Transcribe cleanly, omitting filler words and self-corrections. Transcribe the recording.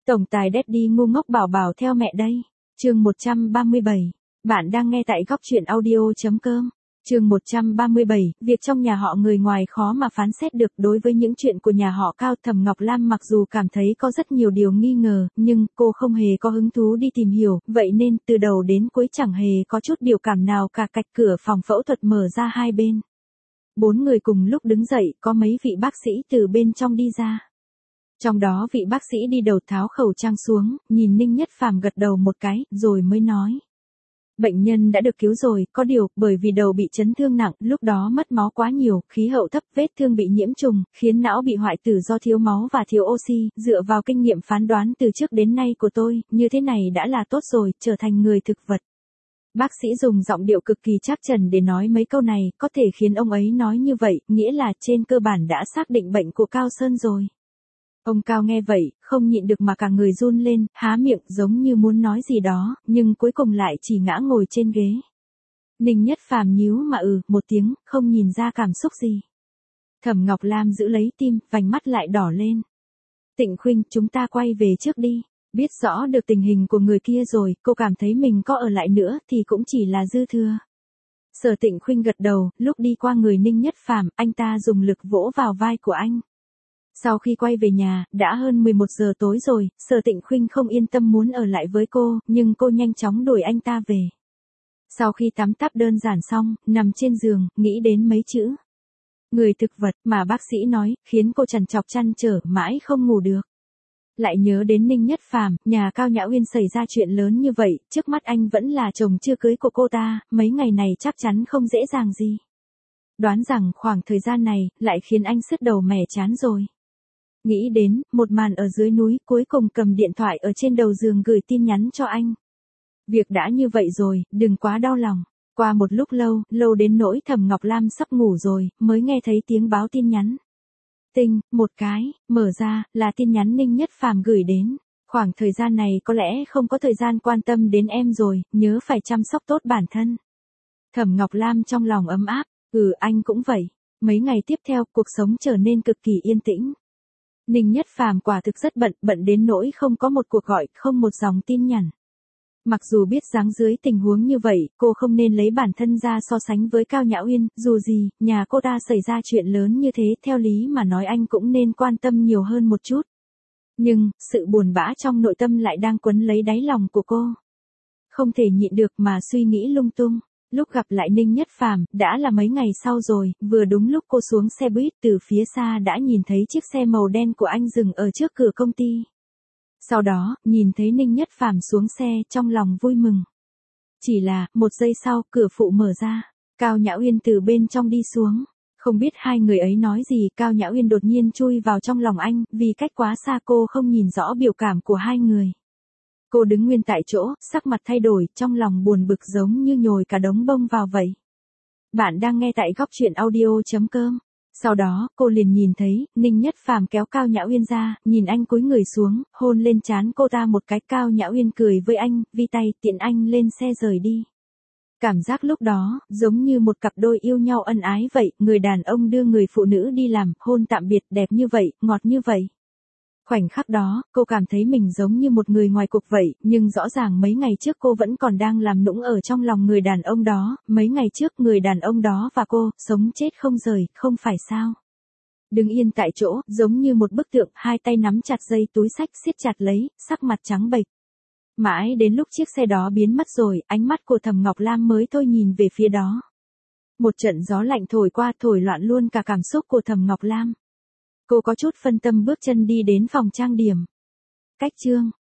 Tổng tài Daddy ngu ngốc bảo bảo theo mẹ đây. Chương 137. Bạn đang nghe tại góc truyện audio.com. Chương 137, việc trong nhà họ người ngoài khó mà phán xét được. Đối với những chuyện của nhà họ Cao, Thẩm Ngọc Lam mặc dù cảm thấy có rất nhiều điều nghi ngờ, nhưng cô không hề có hứng thú đi tìm hiểu, vậy nên từ đầu đến cuối chẳng hề có chút biểu cảm nào cả. Cạch cửa phòng phẫu thuật mở ra hai bên. 4 người cùng lúc đứng dậy, có mấy vị bác sĩ từ bên trong đi ra. Trong đó vị bác sĩ đi đầu tháo khẩu trang xuống, nhìn Ninh Nhất Phàm gật đầu một cái, rồi mới nói. Bệnh nhân đã được cứu rồi, có điều, bởi vì đầu bị chấn thương nặng, lúc đó mất máu quá nhiều, khí hậu thấp, vết thương bị nhiễm trùng, khiến não bị hoại tử do thiếu máu và thiếu oxy, dựa vào kinh nghiệm phán đoán từ trước đến nay của tôi, như thế này đã là tốt rồi, trở thành người thực vật. Bác sĩ dùng giọng điệu cực kỳ trắc trần để nói mấy câu này, có thể khiến ông ấy nói như vậy, nghĩa là trên cơ bản đã xác định bệnh của Cao Sơn rồi. Ông Cao nghe vậy, không nhịn được mà cả người run lên, há miệng giống như muốn nói gì đó, nhưng cuối cùng lại chỉ ngã ngồi trên ghế. Ninh Nhất Phàm nhíu mà một tiếng, không nhìn ra cảm xúc gì. Thẩm Ngọc Lam giữ lấy tim, vành mắt lại đỏ lên. Tịnh Khuynh, chúng ta quay về trước đi. Biết rõ được tình hình của người kia rồi, cô cảm thấy mình có ở lại nữa thì cũng chỉ là dư thừa. Sở Tịnh Khuynh gật đầu, lúc đi qua người Ninh Nhất Phàm, anh ta dùng lực vỗ vào vai của anh. Sau khi quay về nhà, đã hơn 11 giờ tối rồi, Sở Tịnh Khuynh không yên tâm muốn ở lại với cô, nhưng cô nhanh chóng đuổi anh ta về. Sau khi tắm táp đơn giản xong, nằm trên giường, nghĩ đến mấy chữ. Người thực vật mà bác sĩ nói, khiến cô trằn trọc trăn trở mãi không ngủ được. Lại nhớ đến Ninh Nhất Phàm, nhà Cao Nhã Uyên xảy ra chuyện lớn như vậy, trước mắt anh vẫn là chồng chưa cưới của cô ta, mấy ngày này chắc chắn không dễ dàng gì. Đoán rằng khoảng thời gian này, lại khiến anh sứt đầu mẻ chán rồi. Nghĩ đến, một màn ở dưới núi, cuối cùng cầm điện thoại ở trên đầu giường gửi tin nhắn cho anh. Việc đã như vậy rồi, đừng quá đau lòng. Qua một lúc lâu đến nỗi Thẩm Ngọc Lam sắp ngủ rồi, mới nghe thấy tiếng báo tin nhắn. Tinh, một cái, mở ra, là tin nhắn Ninh Nhất Phàm gửi đến. Khoảng thời gian này có lẽ không có thời gian quan tâm đến em rồi, nhớ phải chăm sóc tốt bản thân. Thẩm Ngọc Lam trong lòng ấm áp, anh cũng vậy. Mấy ngày tiếp theo, cuộc sống trở nên cực kỳ yên tĩnh. Ninh Nhất Phàm quả thực rất bận đến nỗi không có một cuộc gọi, không một dòng tin nhắn. Mặc dù biết dáng dưới tình huống như vậy, cô không nên lấy bản thân ra so sánh với Cao Nhã Uyên, dù gì, nhà cô ta xảy ra chuyện lớn như thế, theo lý mà nói anh cũng nên quan tâm nhiều hơn một chút. Nhưng, sự buồn bã trong nội tâm lại đang quấn lấy đáy lòng của cô. Không thể nhịn được mà suy nghĩ lung tung. Lúc gặp lại Ninh Nhất Phàm, đã là mấy ngày sau rồi, vừa đúng lúc cô xuống xe buýt, từ phía xa đã nhìn thấy chiếc xe màu đen của anh dừng ở trước cửa công ty. Sau đó, nhìn thấy Ninh Nhất Phàm xuống xe, trong lòng vui mừng. Chỉ là, một giây sau, cửa phụ mở ra, Cao Nhã Uyên từ bên trong đi xuống. Không biết hai người ấy nói gì, Cao Nhã Uyên đột nhiên chui vào trong lòng anh, vì cách quá xa cô không nhìn rõ biểu cảm của hai người. Cô đứng nguyên tại chỗ, sắc mặt thay đổi, trong lòng buồn bực giống như nhồi cả đống bông vào vậy. Bạn đang nghe tại góc truyện audio.com. Sau đó, cô liền nhìn thấy, Ninh Nhất Phàm kéo Cao Nhã Uyên ra, nhìn anh cúi người xuống, hôn lên trán cô ta một cái. Cao Nhã Uyên cười với anh, vi tay tiện anh lên xe rời đi. Cảm giác lúc đó, giống như một cặp đôi yêu nhau ân ái vậy, người đàn ông đưa người phụ nữ đi làm, hôn tạm biệt, đẹp như vậy, ngọt như vậy. Khoảnh khắc đó, cô cảm thấy mình giống như một người ngoài cuộc vậy, nhưng rõ ràng mấy ngày trước cô vẫn còn đang làm nũng ở trong lòng người đàn ông đó, mấy ngày trước người đàn ông đó và cô, sống chết không rời, không phải sao. Đứng yên tại chỗ, giống như một bức tượng, hai tay nắm chặt dây túi xách siết chặt lấy, sắc mặt trắng bệch. Mãi đến lúc chiếc xe đó biến mất rồi, ánh mắt của Thẩm Ngọc Lam mới thôi nhìn về phía đó. Một trận gió lạnh thổi qua, thổi loạn luôn cả cảm xúc của Thẩm Ngọc Lam. Cô có chút phân tâm bước chân đi đến phòng trang điểm. Cách chương